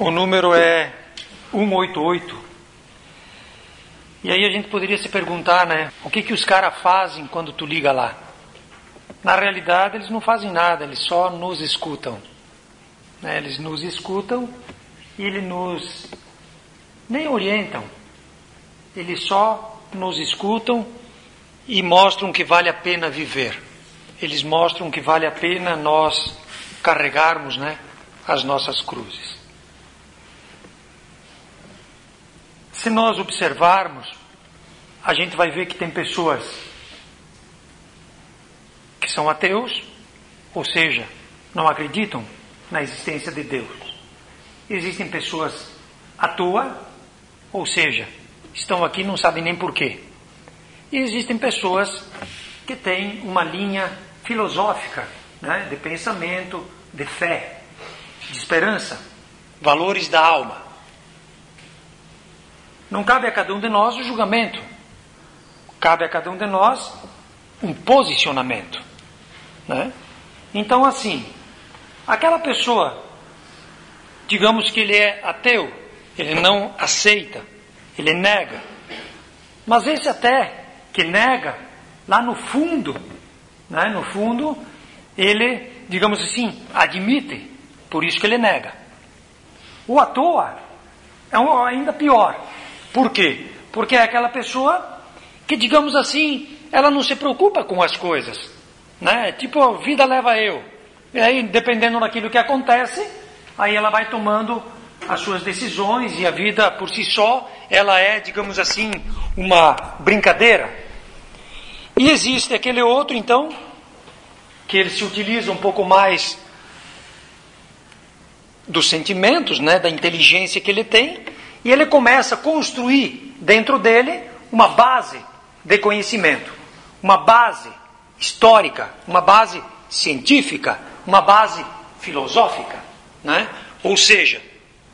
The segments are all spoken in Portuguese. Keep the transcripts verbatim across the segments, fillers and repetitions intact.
O número é cento e oitenta e oito. E aí a gente poderia se perguntar, né? O que que os caras fazem quando tu liga lá? Na realidade, eles não fazem nada, eles só nos escutam. Né? Eles nos escutam e eles nos... nem orientam. Eles só nos escutam e mostram que vale a pena viver. Eles mostram que vale a pena nós carregarmos, né, as nossas cruzes. Se nós observarmos, a gente vai ver que tem pessoas que são ateus, ou seja, não acreditam na existência de Deus. Existem pessoas à toa, ou seja, estão aqui e não sabem nem porquê. E existem pessoas que têm uma linha filosófica, né, de pensamento, de fé, de esperança, valores da alma. Não cabe a cada um de nós o julgamento. Cabe a cada um de nós um posicionamento. Né? Então, assim, aquela pessoa, digamos que ele é ateu, ele não aceita, ele nega. Mas esse até que nega, lá no fundo, né, no fundo, ele, digamos assim, admite, por isso que ele nega. O à toa é um, ainda pior. Por quê? Porque é aquela pessoa que, digamos assim, ela não se preocupa com as coisas. Né? Tipo, a vida leva eu. E aí, dependendo daquilo que acontece, aí ela vai tomando as suas decisões e a vida por si só, ela é, digamos assim, uma brincadeira. E existe aquele outro, então, que ele se utiliza um pouco mais dos sentimentos, né, da inteligência que ele tem, e ele começa a construir dentro dele uma base de conhecimento, uma base histórica, uma base científica, uma base filosófica, né? Ou seja,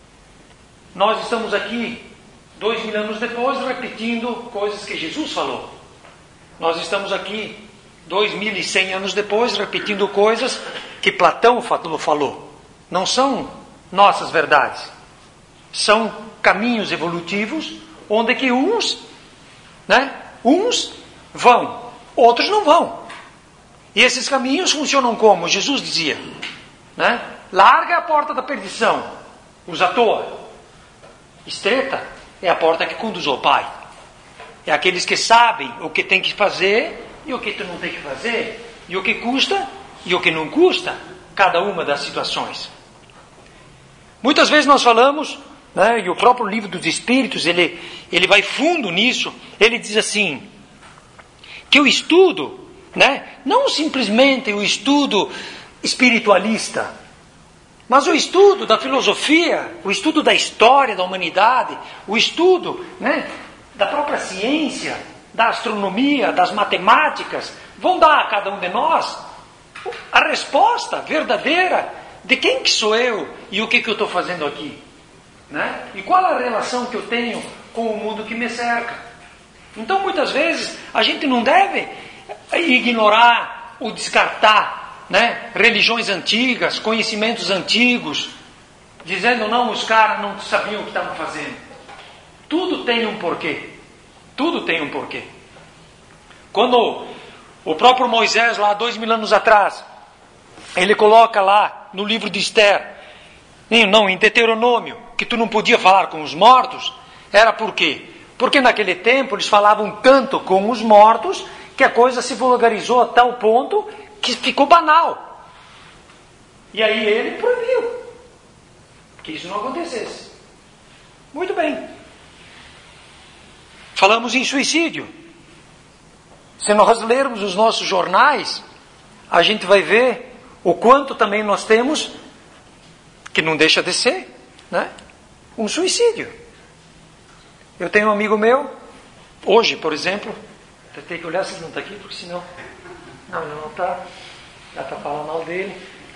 nós estamos aqui dois mil anos depois repetindo coisas que Jesus falou. Nós estamos aqui dois mil e cem anos depois repetindo coisas que Platão falou. Não são nossas verdades. São caminhos evolutivos onde que uns, né, uns vão, outros não vão. E esses caminhos funcionam como? Jesus dizia, né? Larga a porta da perdição, usa à toa. Estreita é a porta que conduz ao Pai. É aqueles que sabem o que tem que fazer e o que tu não tem que fazer, e o que custa e o que não custa, cada uma das situações. Muitas vezes nós falamos, né, e o próprio livro dos Espíritos, ele, ele vai fundo nisso, ele diz assim, que o estudo, né, não simplesmente o estudo espiritualista, mas o estudo da filosofia, o estudo da história da humanidade, o estudo, né, da própria ciência, da astronomia, das matemáticas, vão dar a cada um de nós a resposta verdadeira de quem que sou eu e o que que eu estou fazendo aqui. Né? E qual a relação que eu tenho com o mundo que me cerca. Então, muitas vezes, a gente não deve ignorar ou descartar, né, religiões antigas, conhecimentos antigos, dizendo, não, os caras não sabiam o que estavam fazendo. Tudo tem um porquê. Tudo tem um porquê. Quando o próprio Moisés, lá dois mil anos atrás, ele coloca lá no livro de Esther, não, em Deuteronômio, que tu não podia falar com os mortos, era por quê? Porque naquele tempo eles falavam tanto com os mortos que a coisa se vulgarizou a tal ponto que ficou banal. E aí ele proibiu que isso não acontecesse. Muito bem. Falamos em suicídio. Se nós lermos os nossos jornais, a gente vai ver o quanto também nós temos, que não deixa de ser, né, um suicídio. Eu tenho um amigo meu, hoje, por exemplo, eu tenho que olhar se ele não está aqui, porque senão... Não, ele não está. Já está falando mal dele.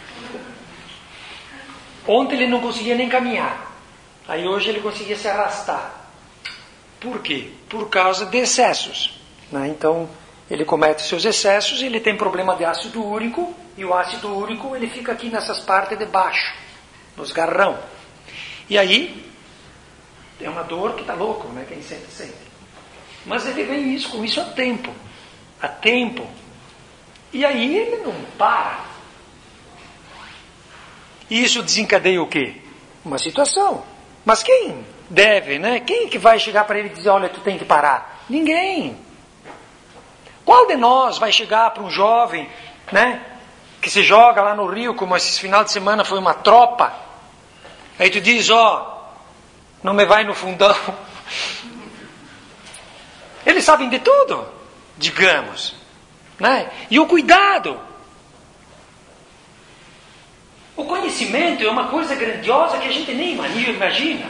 Ontem ele não conseguia nem caminhar. Aí hoje ele conseguia se arrastar. Por quê? Por causa de excessos. Né? Então, ele comete seus excessos e ele tem problema de ácido úrico. E o ácido úrico ele fica aqui nessas partes de baixo, nos garrão. E aí, é uma dor que está louco, né? Quem sente, sente. Mas ele vem isso, com isso há tempo. Há tempo. E aí ele não para. E isso desencadeia o quê? Uma situação. Mas quem deve, né? Quem que vai chegar para ele e dizer, olha, tu tem que parar? Ninguém. Qual de nós vai chegar para um jovem, né? Que se joga lá no rio, como esse final de semana foi uma tropa. Aí tu diz, ó, não me vai no fundão. Eles sabem de tudo, digamos. Né? E o cuidado. O conhecimento é uma coisa grandiosa que a gente nem imagina.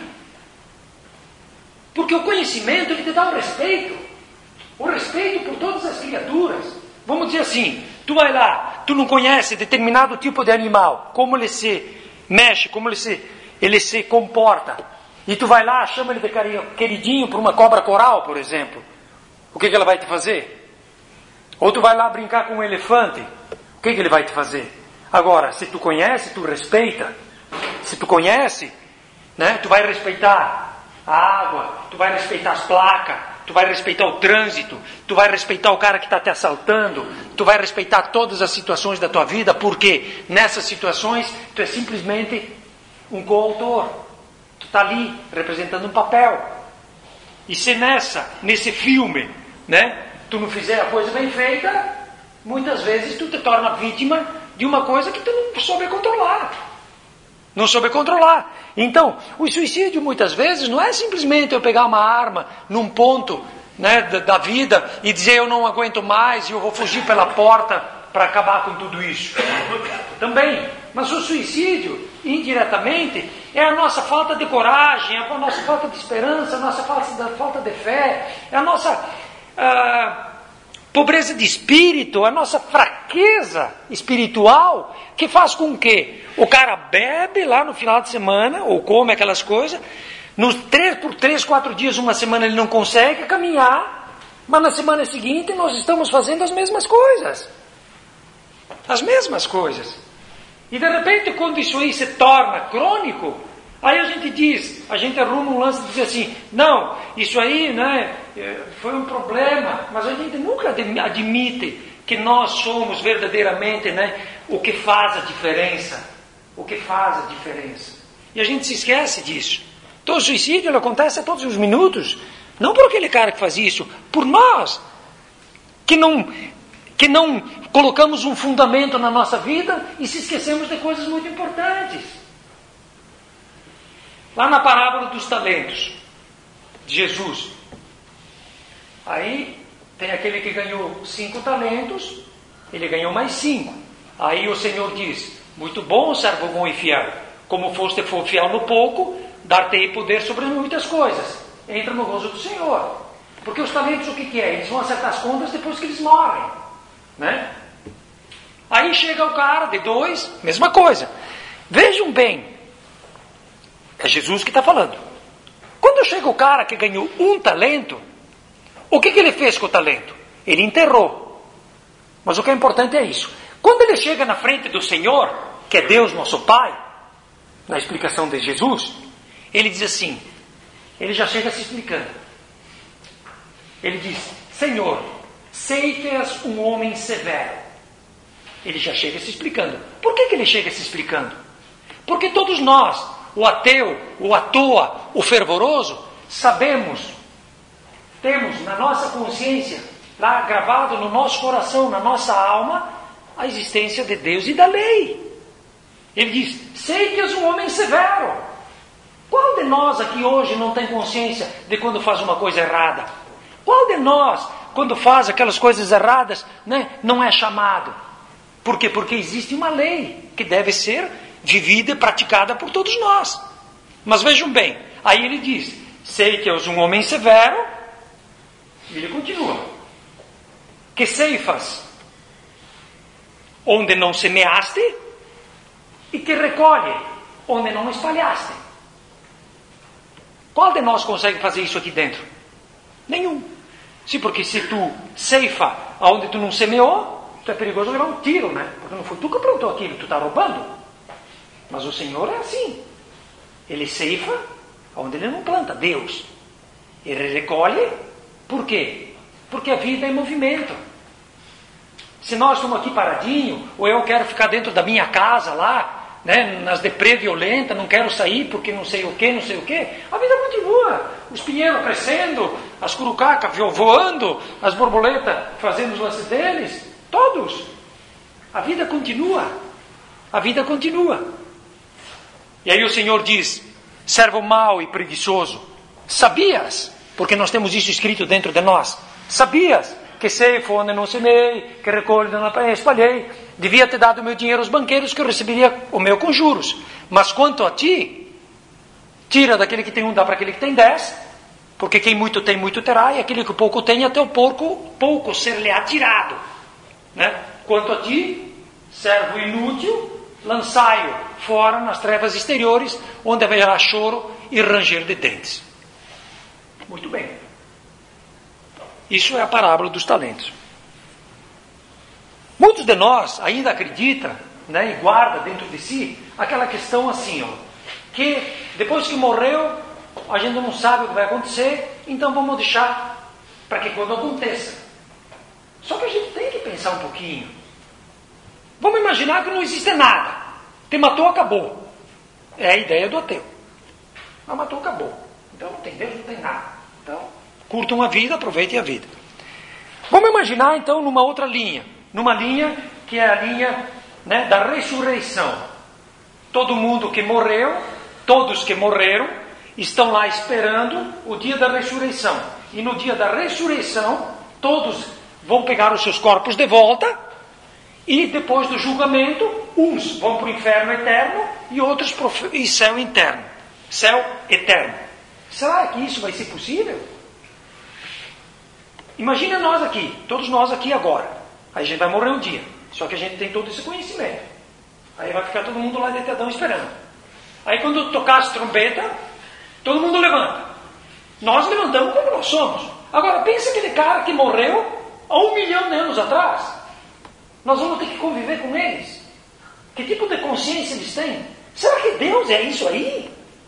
Porque o conhecimento ele te dá o respeito. O respeito por todas as criaturas. Vamos dizer assim, tu vai lá, tu não conhece determinado tipo de animal, como ele se mexe, como ele se, ele se comporta. E tu vai lá, chama ele de queridinho por uma cobra coral, por exemplo. O que, que ela vai te fazer? Ou tu vai lá brincar com um elefante. O que, que ele vai te fazer? Agora, se tu conhece, tu respeita. Se tu conhece, né, tu vai respeitar a água, tu vai respeitar as placas, tu vai respeitar o trânsito, tu vai respeitar o cara que está te assaltando, tu vai respeitar todas as situações da tua vida, porque nessas situações tu é simplesmente um coautor. Tu está ali representando um papel. E se nessa, nesse filme, né, tu não fizer a coisa bem feita, muitas vezes tu te torna vítima de uma coisa que tu não soube controlar. Não soube controlar. Então, o suicídio muitas vezes não é simplesmente eu pegar uma arma num ponto, né, da, da vida e dizer eu não aguento mais e eu vou fugir pela porta para acabar com tudo isso. Também. Mas o suicídio, indiretamente, é a nossa falta de coragem, é a nossa falta de esperança, a nossa falta de, falta de fé, é a nossa ah, pobreza de espírito, a nossa fraqueza espiritual, que faz com que o cara bebe lá no final de semana, ou come aquelas coisas, nos três, por três, quatro dias, uma semana ele não consegue caminhar, mas na semana seguinte nós estamos fazendo as mesmas coisas. As mesmas coisas. E de repente, quando isso aí se torna crônico, aí a gente diz, a gente arruma um lance de dizer assim, não, isso aí, né, foi um problema, mas a gente nunca admite que nós somos verdadeiramente, né, o que faz a diferença. O que faz a diferença. E a gente se esquece disso. Então o suicídio ele acontece a todos os minutos, não por aquele cara que faz isso, por nós, que não... que não colocamos um fundamento na nossa vida e se esquecemos de coisas muito importantes. Lá na parábola dos talentos de Jesus, aí tem aquele que ganhou cinco talentos, ele ganhou mais cinco. Aí o Senhor diz, muito bom, servo bom e fiel, como foste for fiel no pouco, dar-te-ei poder sobre muitas coisas. Entra no gozo do Senhor. Porque os talentos o que, que é? Eles vão acertar as contas depois que eles morrem. Né? Aí chega o cara de dois, mesma coisa. Vejam bem, é Jesus que está falando. Quando chega o cara que ganhou um talento, o que, que ele fez com o talento? Ele enterrou. Mas o que é importante é isso. Quando ele chega na frente do Senhor, que é Deus nosso Pai, na explicação de Jesus, ele diz assim, ele já chega se explicando. Ele diz, Senhor, sei que és um homem severo. Ele já chega se explicando. Por que, que ele chega se explicando? Porque todos nós, o ateu, o à toa, o fervoroso, sabemos, temos na nossa consciência, lá gravado no nosso coração, na nossa alma, a existência de Deus e da lei. Ele diz, sei que és um homem severo. Qual de nós aqui hoje não tem consciência de quando faz uma coisa errada? Qual de nós, quando faz aquelas coisas erradas, né, não é chamado? Por quê? Porque existe uma lei que deve ser vivida e praticada por todos nós. Mas vejam bem, aí ele diz, sei que és um homem severo, e ele continua, que ceifas onde não semeaste e que recolhe onde não espalhaste. Qual de nós consegue fazer isso aqui dentro? Nenhum. Sim, porque se tu ceifa onde tu não semeou, tu é perigoso levar um tiro, né? Porque não foi tu que plantou aquilo, tu está roubando. Mas o Senhor é assim. Ele ceifa onde ele não planta, Deus. Ele recolhe, por quê? Porque a vida é em movimento. Se nós estamos aqui paradinho, ou eu quero ficar dentro da minha casa lá, né, nas deprê violentas, não quero sair porque não sei o que, não sei o que, a vida continua. Os pinheiros crescendo, as curucacas voando, as borboletas fazendo os lances deles, todos. A vida continua. A vida continua. E aí o Senhor diz, servo mau e preguiçoso, sabias, porque nós temos isso escrito dentro de nós, sabias que ceifo onde não semei, que recolho onde não espalhei, devia ter dado o meu dinheiro aos banqueiros, que eu receberia o meu com juros. Mas quanto a ti, tira daquele que tem um, dá para aquele que tem dez, porque quem muito tem, muito terá, e aquele que pouco tem, até o pouco, pouco ser-lhe-á tirado. Né? Quanto a ti, servo inútil, lançai-o fora nas trevas exteriores, onde haverá choro e ranger de dentes. Muito bem. Isso é a parábola dos talentos. Muitos de nós ainda acreditam, né, e guardam dentro de si aquela questão assim, ó, que depois que morreu, a gente não sabe o que vai acontecer, então vamos deixar para que quando aconteça. Só que a gente tem que pensar um pouquinho. Vamos imaginar que não existe nada. Te matou, acabou. É a ideia do ateu. Ah, matou, acabou. Então não tem Deus, não tem nada. Então, curtam a vida, aproveitem a vida. Vamos imaginar então numa outra linha. Numa linha que é a linha, né, da ressurreição. Todo mundo que morreu, todos que morreram, estão lá esperando o dia da ressurreição. E no dia da ressurreição, todos vão pegar os seus corpos de volta. E depois do julgamento, uns vão para o inferno eterno e outros para o céu interno. Céu eterno. Será que isso vai ser possível? Imagina nós aqui, todos nós aqui agora. Aí a gente vai morrer um dia. Só que a gente tem todo esse conhecimento. Aí vai ficar todo mundo lá deitadão esperando. Aí quando tocar as trombetas, todo mundo levanta. Nós levantamos como nós somos. Agora pensa aquele cara que morreu há um milhão de anos atrás. Nós vamos ter que conviver com eles. Que tipo de consciência eles têm? Será que Deus é isso aí?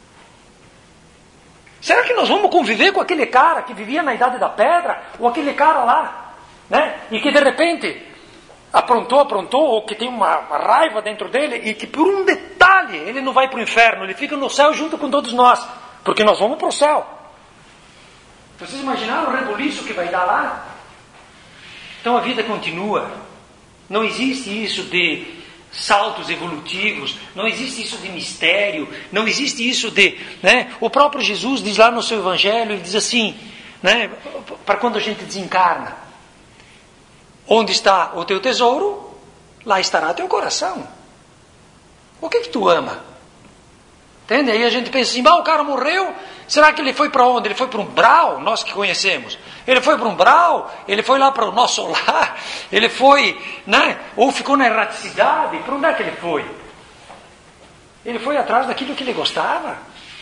Será que nós vamos conviver com aquele cara que vivia na Idade da Pedra? Ou aquele cara lá, né? E que de repente aprontou, aprontou, ou que tem uma, uma raiva dentro dele, e que por um detalhe ele não vai para o inferno, ele fica no céu junto com todos nós, porque nós vamos para o céu. Vocês imaginaram o rebuliço que vai dar lá? Então a vida continua. Não existe isso de saltos evolutivos, não existe isso de mistério, não existe isso de... Né? O próprio Jesus diz lá no seu Evangelho, ele diz assim, né, para quando a gente desencarna, onde está o teu tesouro, lá estará teu coração. O que que tu ama? Entende? Aí a gente pensa assim, ah, o cara morreu, será que ele foi para onde? Ele foi para um umbral, nós que conhecemos. Ele foi para um umbral, ele foi lá para o nosso lar, ele foi, né? Ou ficou na erraticidade, para onde é que ele foi? Ele foi atrás daquilo que ele gostava.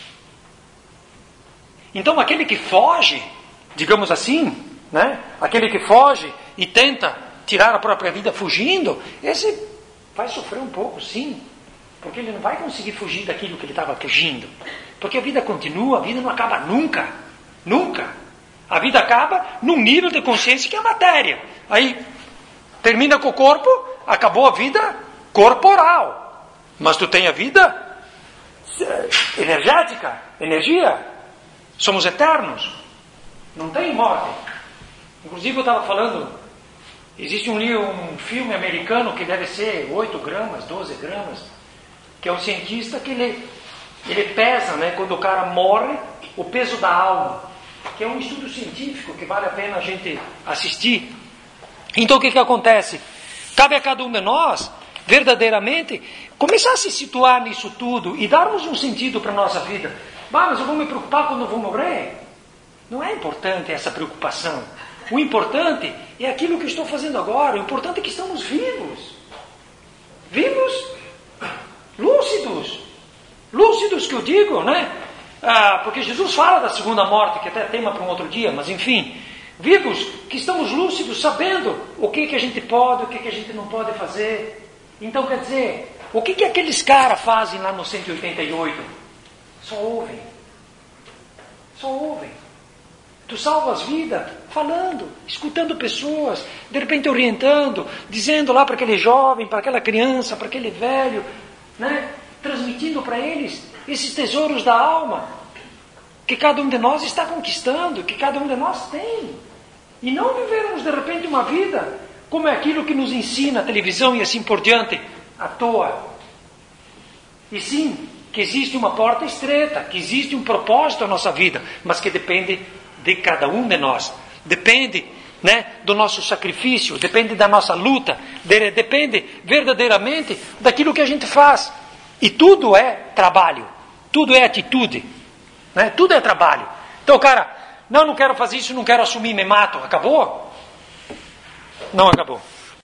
Então aquele que foge, digamos assim, né? Aquele que foge e tenta tirar a própria vida fugindo, esse vai sofrer um pouco, sim. Porque ele não vai conseguir fugir daquilo que ele estava fugindo. Porque a vida continua, a vida não acaba nunca. Nunca. A vida acaba num nível de consciência que é a matéria. Aí, termina com o corpo, acabou a vida corporal. Mas tu tem a vida energética, energia. Somos eternos. Não tem morte. Inclusive eu estava falando, existe um, livro, um filme americano que deve ser oito gramas, doze gramas, que é um cientista que ele, ele pesa, né, quando o cara morre, o peso da alma, que é um estudo científico que vale a pena a gente assistir. Então o que que acontece? Cabe a cada um de nós, verdadeiramente, começar a se situar nisso tudo e darmos um sentido para a nossa vida. Ah, mas eu vou me preocupar quando eu vou morrer? Não é importante essa preocupação. O importante é aquilo que eu estou fazendo agora. O importante é que estamos vivos. Vivos, lúcidos. Lúcidos que eu digo, né? Ah, porque Jesus fala da segunda morte, que até é tema para um outro dia, mas enfim, vivos, que estamos lúcidos, sabendo o que, que a gente pode, o que, que a gente não pode fazer. Então, quer dizer, o que, que aqueles caras fazem lá no cento e oitenta e oito? Só ouvem. Só ouvem. Tu salvas vida falando, escutando pessoas, de repente orientando, dizendo lá para aquele jovem, para aquela criança, para aquele velho, né? Transmitindo para eles esses tesouros da alma, que cada um de nós está conquistando, que cada um de nós tem. E não vivermos de repente uma vida como é aquilo que nos ensina a televisão e assim por diante, à toa. E sim, que existe uma porta estreita, que existe um propósito à nossa vida, mas que depende de cada um de nós. Depende, né, do nosso sacrifício, depende da nossa luta, de, depende verdadeiramente daquilo que a gente faz. E tudo é trabalho, tudo é atitude, né? Tudo é trabalho. Então, cara, não, não quero fazer isso, não quero assumir, me mato. Acabou? Não acabou.